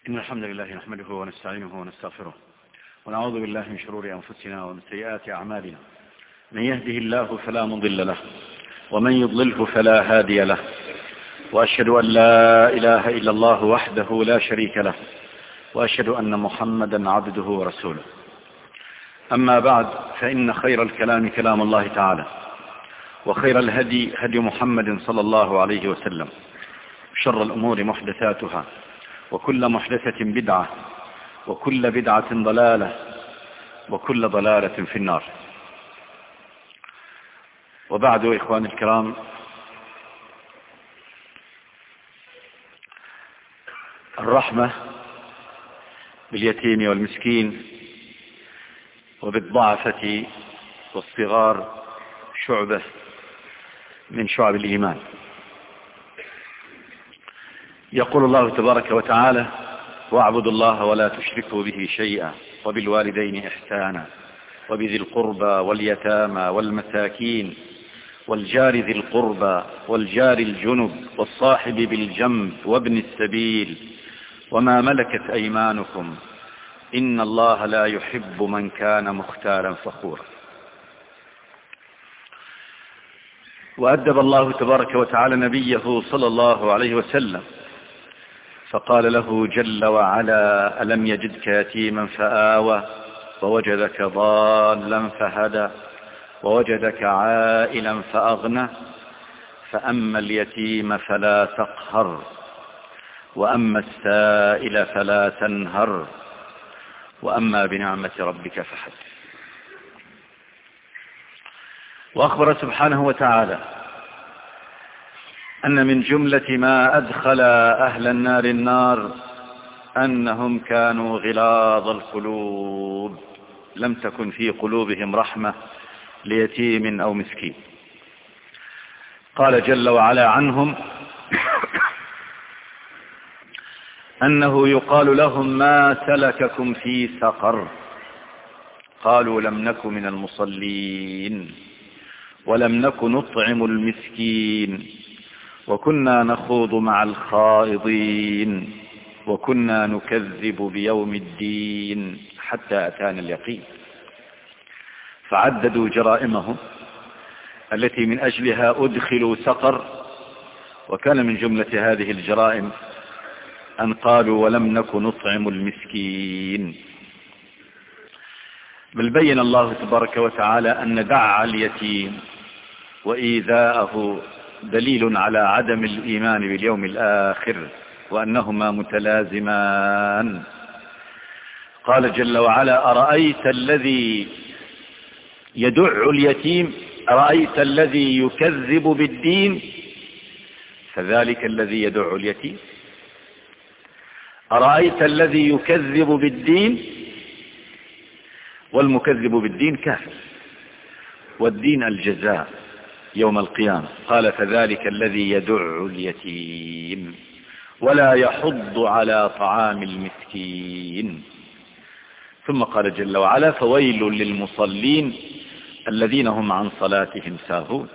إن الحمد لله نحمده ونستعينه ونستغفره ونعوذ بالله من شرور أنفسنا ومن سيئات أعمالنا. من يهده الله فلا مضل له ومن يضلله فلا هادي له، وأشهد أن لا إله إلا الله وحده لا شريك له، وأشهد أن محمدا عبده ورسوله. أما بعد، فإن خير الكلام كلام الله تعالى، وخير الهدي هدي محمد صلى الله عليه وسلم، شر الأمور محدثاتها، وكل محدثة بدعة، وكل بدعة ضلالة، وكل ضلالة في النار. وبعد، إخواني الكرام، الرحمة باليتيم والمسكين وبالضعفة والصغار شعبة من شعب الإيمان. يقول الله تبارك وتعالى: واعبدوا الله ولا تشركوا به شيئا وبالوالدين إحسانا وبذي القربى واليتامى والمساكين والجار ذي القربى والجار الجنب والصاحب بالجنب وابن السبيل وما ملكت أيمانكم إن الله لا يحب من كان مختالا فخورا. وأدب الله تبارك وتعالى نبيه صلى الله عليه وسلم فقال له جل وعلا: ألم يجدك يتيما فآوى ووجدك ضالا فهدى ووجدك عائلا فأغنى فأما اليتيم فلا تقهر وأما السائل فلا تنهر وأما بنعمة ربك فحدث. وأخبر سبحانه وتعالى أن من جملة ما أدخل أهل النار النار أنهم كانوا غلاظ القلوب، لم تكن في قلوبهم رحمة ليتيم أو مسكين. قال جل وعلا عنهم أنه يقال لهم: ما سلككم في سقر؟ قالوا: لم نك من المصلين ولم نك نطعم المسكين وكنا نخوض مع الخائضين وكنا نكذب بيوم الدين حتى أتانا اليقين. فعددوا جرائمهم التي من أجلها أدخلوا سقر، وكان من جملة هذه الجرائم أن قالوا: ولم نك نطعم المسكين. بل بين الله تبارك وتعالى أن دع اليتيم وإيذاءه دليل على عدم الإيمان باليوم الآخر، وأنهما متلازمان. قال جل وعلا: أرأيت الذي يدع اليتيم، أرأيت الذي يكذب بالدين فذلك الذي يدع اليتيم. أرأيت الذي يكذب بالدين، والمكذب بالدين كافر، والدين الجزاء يوم القيامة. قال: فذلك الذي يدع اليتيم ولا يحض على طعام المسكين. ثم قال جل وعلا: فويل للمصلين الذين هم عن صلاتهم ساهون.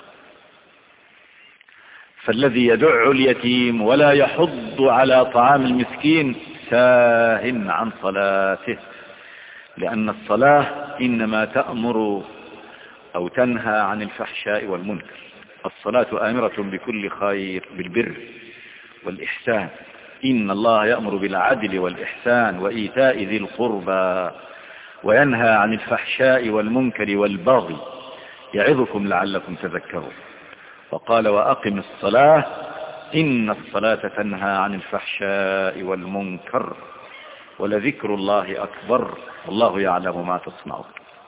فالذي يدع اليتيم ولا يحض على طعام المسكين ساه عن صلاته، لأن الصلاة إنما تأمر أو تنهى عن الفحشاء والمنكر. الصلاة آمرة بكل خير، بالبر والإحسان. إن الله يأمر بالعدل والإحسان وإيتاء ذي القربى وينهى عن الفحشاء والمنكر والبغي يعظكم لعلكم تذكرون. وقال: وأقم الصلاة إن الصلاة تنهى عن الفحشاء والمنكر ولذكر الله أكبر والله يعلم ما تصنعون.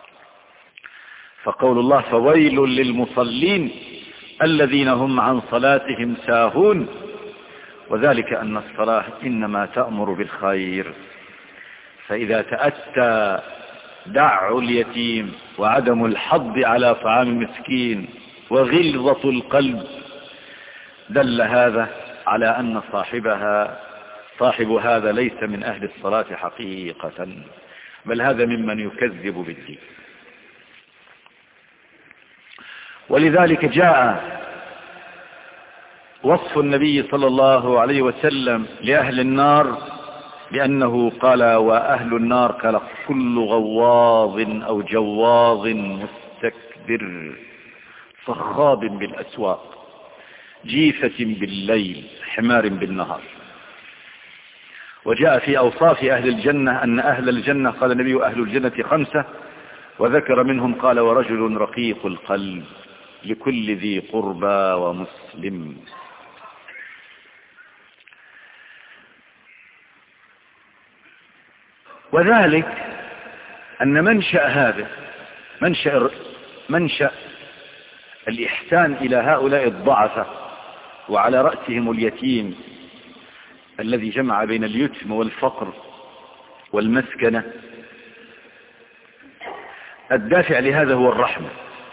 فقول الله: فويل للمصلين الذين هم عن صلاتهم ساهون، وذلك أن الصلاة إنما تأمر بالخير. فإذا تأتى دع اليتيم وعدم الحض على طعام المسكين وغلظة القلب، دل هذا على أن صاحب هذا ليس من أهل الصلاة حقيقة، بل هذا ممن يكذب بالدين. ولذلك جاء وصف النبي صلى الله عليه وسلم لأهل النار لأنه قال وأهل النار قال كل غواظ أو جواظ مستكبر صخاب بالأسواق جيفة بالليل حمار بالنهار. وجاء في أوصاف أهل الجنة أن أهل الجنة قال النبي أهل الجنة 5 وذكر منهم قال ورجل رقيق القلب لكل ذي قربى ومسلم. وذلك أن منشأ هذا منشأ الإحسان إلى هؤلاء الضعفة وعلى رأسهم اليتيم الذي جمع بين اليتم والفقر والمسكنة. الدافع لهذا هو الرحمة.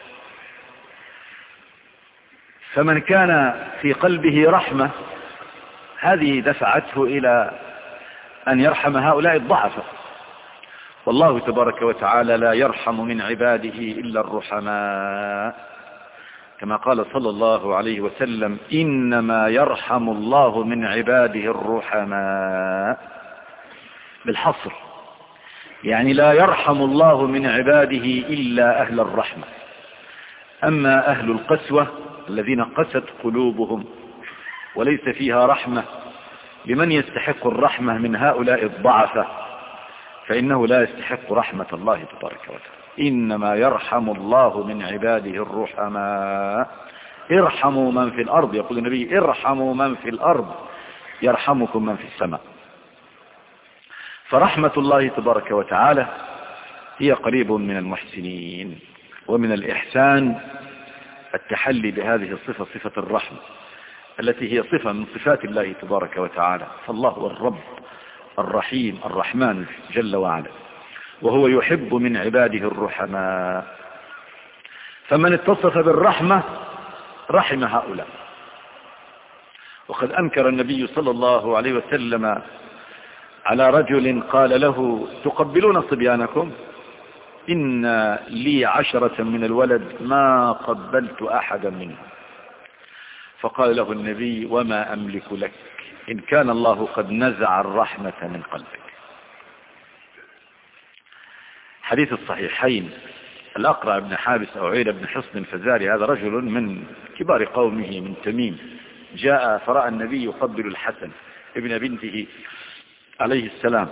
فمن كان في قلبه رحمة هذه دفعته إلى أن يرحم هؤلاء الضعفة. والله تبارك وتعالى لا يرحم من عباده إلا الرحماء كما قال صلى الله عليه وسلم إنما يرحم الله من عباده الرحماء بالحصر، يعني لا يرحم الله من عباده إلا أهل الرحمة. أما أهل القسوة الذين قست قلوبهم وليس فيها رحمة لمن يستحق الرحمة من هؤلاء الضعفة فإنه لا يستحق رحمة الله تبارك وتعالى. إنما يرحم الله من عباده الرحماء. ارحموا من في الأرض، يقول النبي ارحموا من في الأرض يرحمكم من في السماء. فرحمة الله تبارك وتعالى هي قريب من المحسنين. ومن الإحسان التحلي بهذه الصفة صفة الرحمة التي هي صفة من صفات الله تبارك وتعالى. فالله هو الرب الرحيم الرحمن جل وعلا وهو يحب من عباده الرحماء. فمن اتصف بالرحمة رحم هؤلاء. وقد أنكر النبي صلى الله عليه وسلم على رجل قال له تقبلون صبيانكم؟ إن لي 10 من الولد ما قبلت أحدا منهم. فقال له النبي وما أملك لك إن كان الله قد نزع الرحمة من قلبك. حديث الصحيحين الأقرع بن حابس أو عير بن حصن الفزاري هذا رجل من كبار قومه من تميم جاء فرأى النبي يقبل الحسن ابن بنته عليه السلام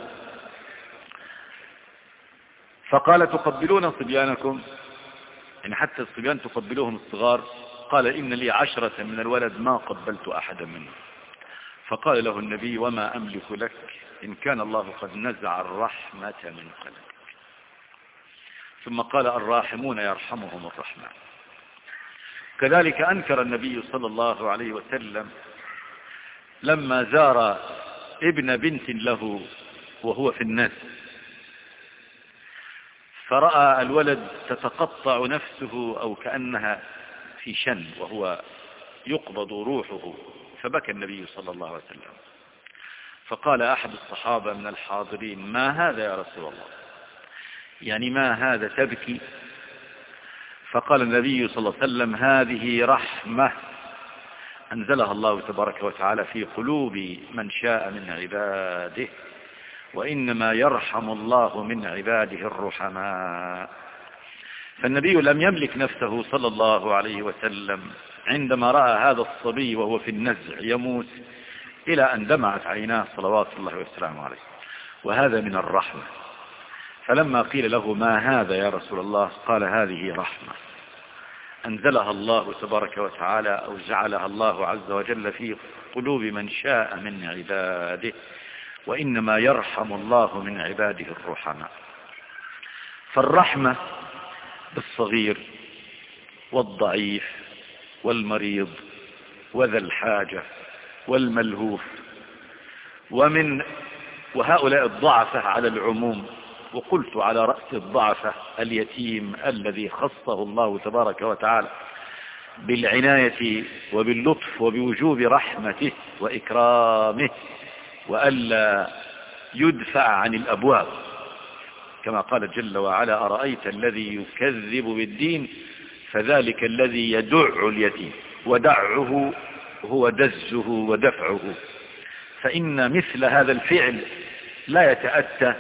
فقال تقبلون صبيانكم؟ يعني حتى الصبيان تقبلوهم الصغار؟ قال إن لي 10 من الولد ما قبلت أحدا منهم. فقال له النبي وما أملك لك إن كان الله قد نزع الرحمة من قلبك. ثم قال الراحمون يرحمهم الرحمن. كذلك أنكر النبي صلى الله عليه وسلم لما زار ابن بنت له وهو في الناس فرأى الولد تتقطع نفسه أو كأنها في شن وهو يقبض روحه فبكى النبي صلى الله عليه وسلم. فقال أحد الصحابة من الحاضرين ما هذا يا رسول الله؟ يعني ما هذا تبكي؟ فقال النبي صلى الله عليه وسلم هذه رحمة أنزلها الله تبارك وتعالى في قلوب من شاء من عباده وإنما يرحم الله من عباده الرحماء. فالنبي لم يملك نفسه صلى الله عليه وسلم عندما رأى هذا الصبي وهو في النزع يموت إلى أن دمعت عيناه صلوات الله وسلامه عليه. وهذا من الرحمة. فلما قيل له ما هذا يا رسول الله قال هذه رحمة أنزلها الله تبارك وتعالى أو جعلها الله عز وجل في قلوب من شاء من عباده وإنما يرحم الله من عباده الرحماء. فالرحمة بالصغير والضعيف والمريض وذا الحاجة والملهوف وهؤلاء الضعفة على العموم. وقلت على رأس الضعفة اليتيم الذي خصه الله تبارك وتعالى بالعناية وباللطف وبوجوب رحمته وإكرامه وألا يدفع عن الأبواب كما قال جل وعلا أرأيت الذي يكذب بالدين فذلك الذي يدع اليتيم ودعه هو دزه ودفعه. فإن مثل هذا الفعل لا يتأتى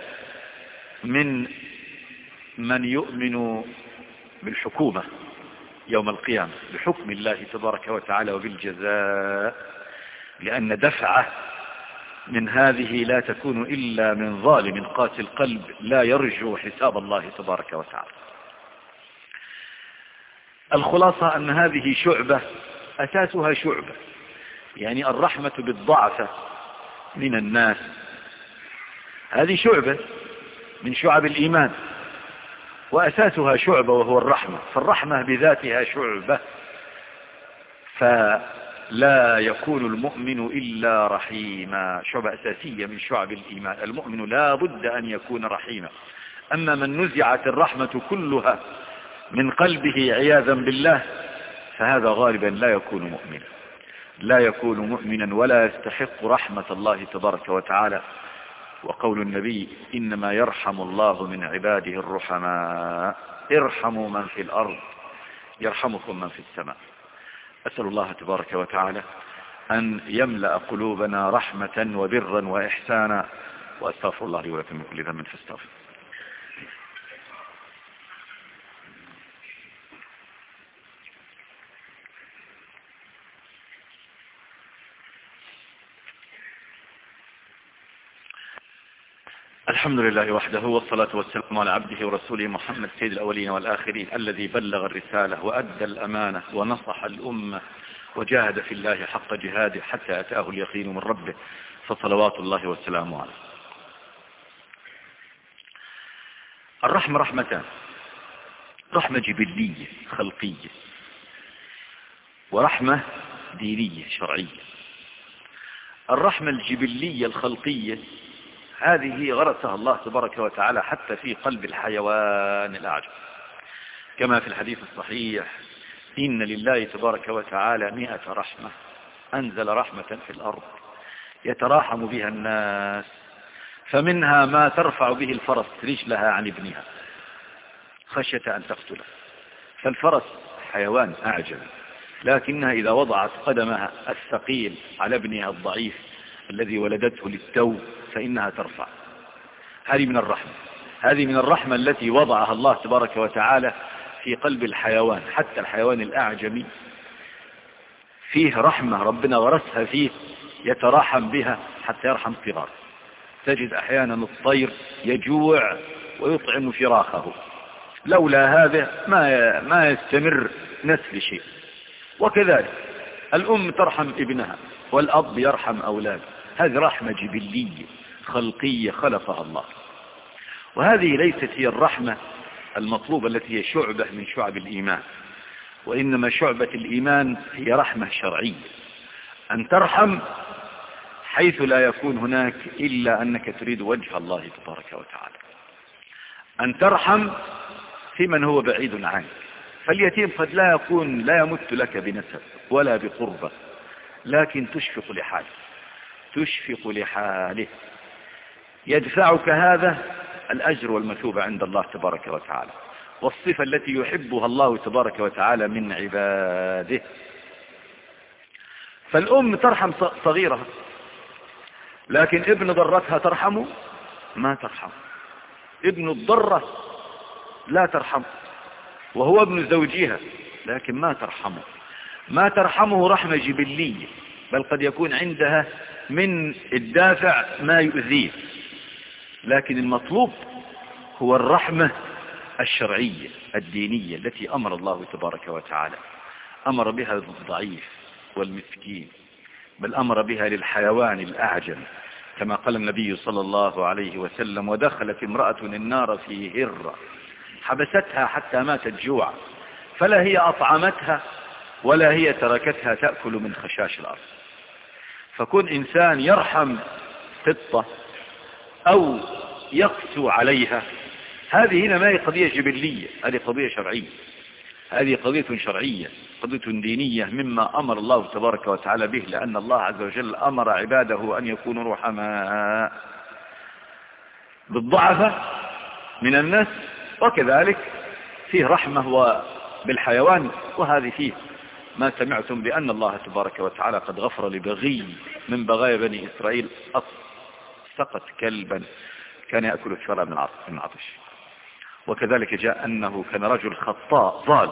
من يؤمن بالحكومة يوم القيامة بحكم الله تبارك وتعالى وبالجزاء، لأن دفعه من هذه لا تكون إلا من ظالم قاسي القلب لا يرجو حساب الله تبارك وتعالى. الخلاصة أن هذه شعبة أساسها شعبة، يعني الرحمة بالضعف من الناس، هذه شعبة من شعب الإيمان وأساسها شعبة وهو الرحمة، فالرحمة بذاتها شعبة، فلا يكون المؤمن إلا رحيما، شعبة أساسية من شعب الإيمان، المؤمن لا بد أن يكون رحيما. أما من نزعت الرحمة كلها من قلبه عياذا بالله فهذا غالبا لا يكون مؤمنا، لا يكون مؤمنا ولا يستحق رحمة الله تبارك وتعالى. وقول النبي إنما يرحم الله من عباده الرحماء، ارحموا من في الأرض يرحمكم من في السماء. أسأل الله تبارك وتعالى أن يملأ قلوبنا رحمة وبرا وإحسانا، وأستغفر الله لي ولكم من كل ذنب فاستغفر. الحمد لله وحده، والصلاة والسلام على عبده ورسوله محمد سيد الأولين والآخرين، الذي بلغ الرسالة وأدى الأمانة ونصح الأمة وجاهد في الله حق جهاده حتى أتاه اليقين من ربه، فصلوات الله والسلام عليه. الرحمة رحمتان، رحمة جبلية خلقية ورحمة دينية شرعية. الرحمة الجبلية الخلقية هذه غرسها الله تبارك وتعالى حتى في قلب الحيوان الأعجم، كما في الحديث الصحيح إن لله تبارك وتعالى 100 رحمة أنزل رحمة في الأرض يتراحم بها الناس، فمنها ما ترفع به الفرس رجلها عن ابنها خشية أن تقتله، فالفرس حيوان أعجمي، لكنها إذا وضعت قدمها الثقيل على ابنها الضعيف الذي ولدته للتو فإنها ترفع. هذه من الرحمة، هذه من الرحمة التي وضعها الله تبارك وتعالى في قلب الحيوان، حتى الحيوان الأعجمي فيه رحمة ربنا غرسها فيه يتراحم بها حتى يرحم صغاره. تجد أحيانا الطير يجوع ويطعم فراخه، لولا هذا ما يستمر نسل شيء. وكذلك الأم ترحم ابنها والأب يرحم أولاده، هذه رحمة جبلية خلقية خلقها الله. وهذه ليست هي الرحمة المطلوبة التي هي شعبة من شعب الإيمان، وإنما شعبة الإيمان هي رحمة شرعية، أن ترحم حيث لا يكون هناك إلا أنك تريد وجه الله تبارك وتعالى، أن ترحم في من هو بعيد عنك. فاليتيم قد لا يمت لك بنسب ولا بقربة، لكن تشفق لحاله، تشفق لحاله، يدفعك هذا الأجر والمثوبة عند الله تبارك وتعالى، والصفة التي يحبها الله تبارك وتعالى من عباده. فالأم ترحم صغيرها، لكن ابن ضرتها ترحمه؟ ما ترحم. ابن الضرة لا ترحم، وهو ابن زوجها، لكن ما ترحمه، ما ترحمه رحمة جبلية، بل قد يكون عندها من الدافع ما يؤذيه. لكن المطلوب هو الرحمة الشرعية الدينية التي أمر الله تبارك وتعالى، أمر بها الضعيف والمسكين، بل أمر بها للحيوان الأعجم، كما قال النبي صلى الله عليه وسلم: ودخلت امرأة النار في هرة حبستها حتى ماتت جوعا، فلا هي أطعمتها ولا هي تركتها تأكل من خشاش الأرض. فكون إنسان يرحم قطة أو يقسو عليها، هذه هنا ما هي قضية جبلية، هذه قضية شرعية، هذه قضية شرعية، قضية دينية مما أمر الله تبارك وتعالى به، لأن الله عز وجل أمر عباده أن يكونوا رحماء بالضعفة من الناس، وكذلك فيه رحمة بالحيوان. وهذه فيه ما سمعتم بأن الله تبارك وتعالى قد غفر لبغي من بغايا بني إسرائيل سقت كلبا كان يأكل الثرى من العطش. وكذلك جاء أنه كان رجل خطاء ظالم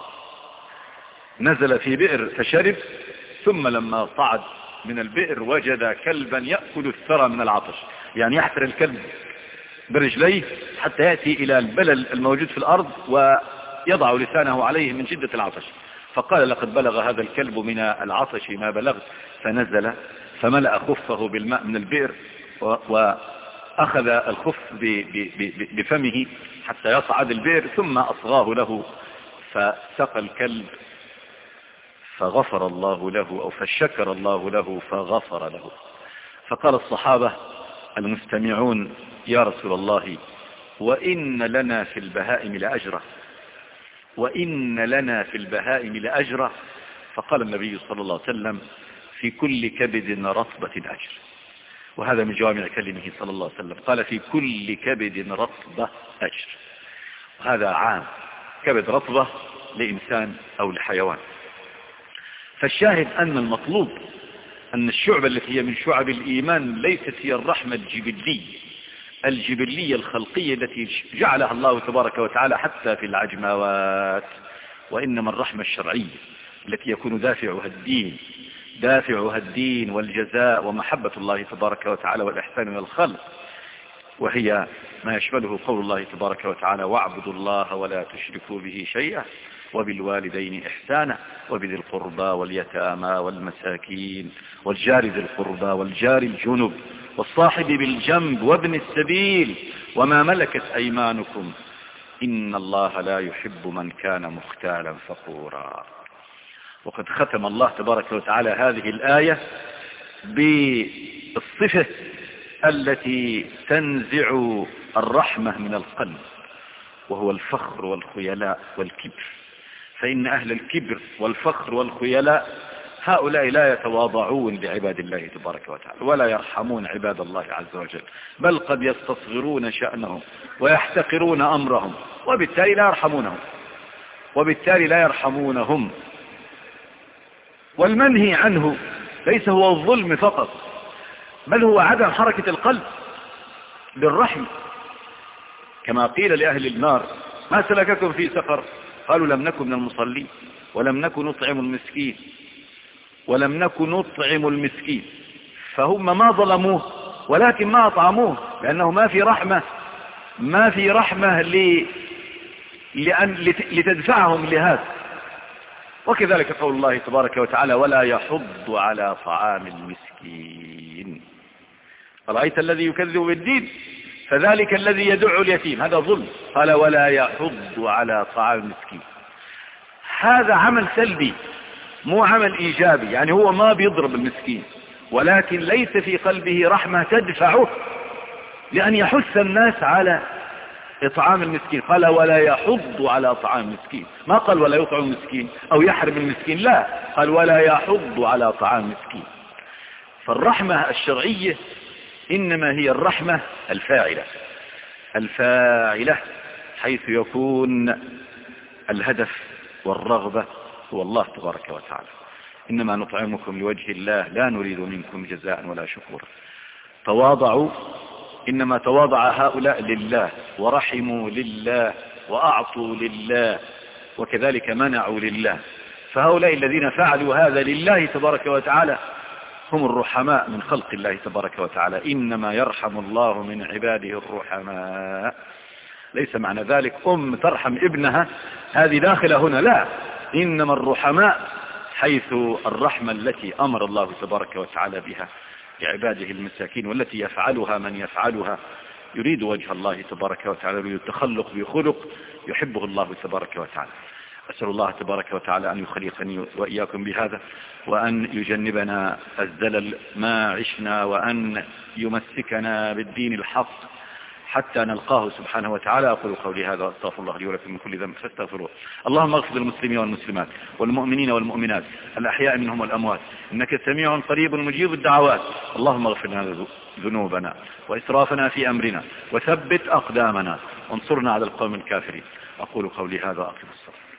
نزل في بئر فشرب، ثم لما صعد من البئر وجد كلبا يأكل الثرى من العطش، يعني يحفر الكلب برجليه حتى يأتي إلى البلل الموجود في الأرض ويضع لسانه عليه من شدة العطش. فقال لقد بلغ هذا الكلب من العطش ما بلغت، فنزل فملأ خفه بالماء من البئر وأخذ الخف بفمه حتى يصعد البئر، ثم أصغاه له فسقى الكلب فغفر الله له، أو فشكر الله له فغفر له. فقال الصحابة المستمعون يا رسول الله وإن لنا في البهائم لأجرة، وإن لنا في البهائم لأجرة. فقال النبي صلى الله عليه وسلم في كل كبد رطبة أجر، وهذا من جوامع كلمه صلى الله عليه وسلم، قال في كل كبد رطبة أجر، وهذا عام، كبد رطبة لإنسان أو لحيوان. فالشاهد أن المطلوب أن الشعبة التي هي من شعب الإيمان ليست هي الرحمة الجبلية الخلقية التي جعلها الله تبارك وتعالى حتى في العجماوات، وإنما الرحمة الشرعية التي يكون دافعها الدين والجزاء ومحبة الله تبارك وتعالى والإحسان إلى الخلق، وهي ما يشمله قول الله تبارك وتعالى واعبدوا الله ولا تشركوا به شيئا وبالوالدين إحسانا وبذي القربى واليتامى والمساكين والجار ذي القربى والجار الجنب والصاحب بالجنب وابن السبيل وما ملكت أيمانكم إن الله لا يحب من كان مختالا فخورا. وقد ختم الله تبارك وتعالى هذه الآية بالصفة التي تنزع الرحمة من القلب، وهو الفخر والخيلاء والكبر. فإن أهل الكبر والفخر والخيلاء هؤلاء لا يتواضعون بعباد الله تبارك وتعالى ولا يرحمون عباد الله عز وجل، بل قد يستصغرون شأنهم ويحتقرون أمرهم، وبالتالي لا يرحمونهم. والمنهي عنه ليس هو الظلم فقط، بل هو عدم حركة القلب بالرحمة، كما قيل لأهل النار ما سلككم في سقر؟ قالوا لم نكن من المصلين ولم نكن نطعم المسكين. فهم ما ظلموه ولكن ما أطعموه، لأنه ما في رحمة لتدفعهم لهذا. وكذلك قول الله تبارك وتعالى ولا يحض على طعام المسكين. رأيت الذي يكذب بالدين فذلك الذي يدع اليتيم، هذا ظلم. قال ولا يحض على طعام المسكين، هذا عمل سلبي مو عمل إيجابي، يعني هو ما بيضرب المسكين ولكن ليس في قلبه رحمة تدفعه لأن يحث الناس على إطعام المسكين. قال ولا يحض على طعام المسكين، ما قال ولا يطعم المسكين أو يحرم المسكين، لا، قال ولا يحض على طعام المسكين. فالرحمة الشرعية إنما هي الرحمة الفاعلة حيث يكون الهدف والرغبة هو الله تبارك وتعالى. إنما نطعمكم لوجه الله لا نريد منكم جزاء ولا شكورا. تواضعوا، إنما تواضع هؤلاء لله ورحموا لله وأعطوا لله وكذلك منعوا لله. فهؤلاء الذين فعلوا هذا لله تبارك وتعالى هم الرحماء من خلق الله تبارك وتعالى. إنما يرحم الله من عباده الرحماء. ليس معنى ذلك ترحم ابنها هذه داخلة هنا، لا، إنما الرحماء حيث الرحمة التي أمر الله تبارك وتعالى بها لعباده المساكين، والتي يفعلها من يفعلها يريد وجه الله تبارك وتعالى، يريد التخلق بخلق يحبه الله تبارك وتعالى. أسأل الله تبارك وتعالى أن يخلقني وإياكم بهذا، وأن يجنبنا الزلل ما عشنا، وأن يمسكنا بالدين الحق حتى نلقاه سبحانه وتعالى. أقول قولي هذا وأستغفر الله لي ولكم من كل ذنب فاستغفروه. اللهم اغفر للمسلمين والمسلمات والمؤمنين والمؤمنات الأحياء منهم والأموات، إنك سميع قريب مجيب الدعوات. اللهم اغفر لنا ذنوبنا وإسرافنا في أمرنا وثبت أقدامنا وانصرنا على القوم الكافرين. أقول قولي هذا وأقم الصلاة.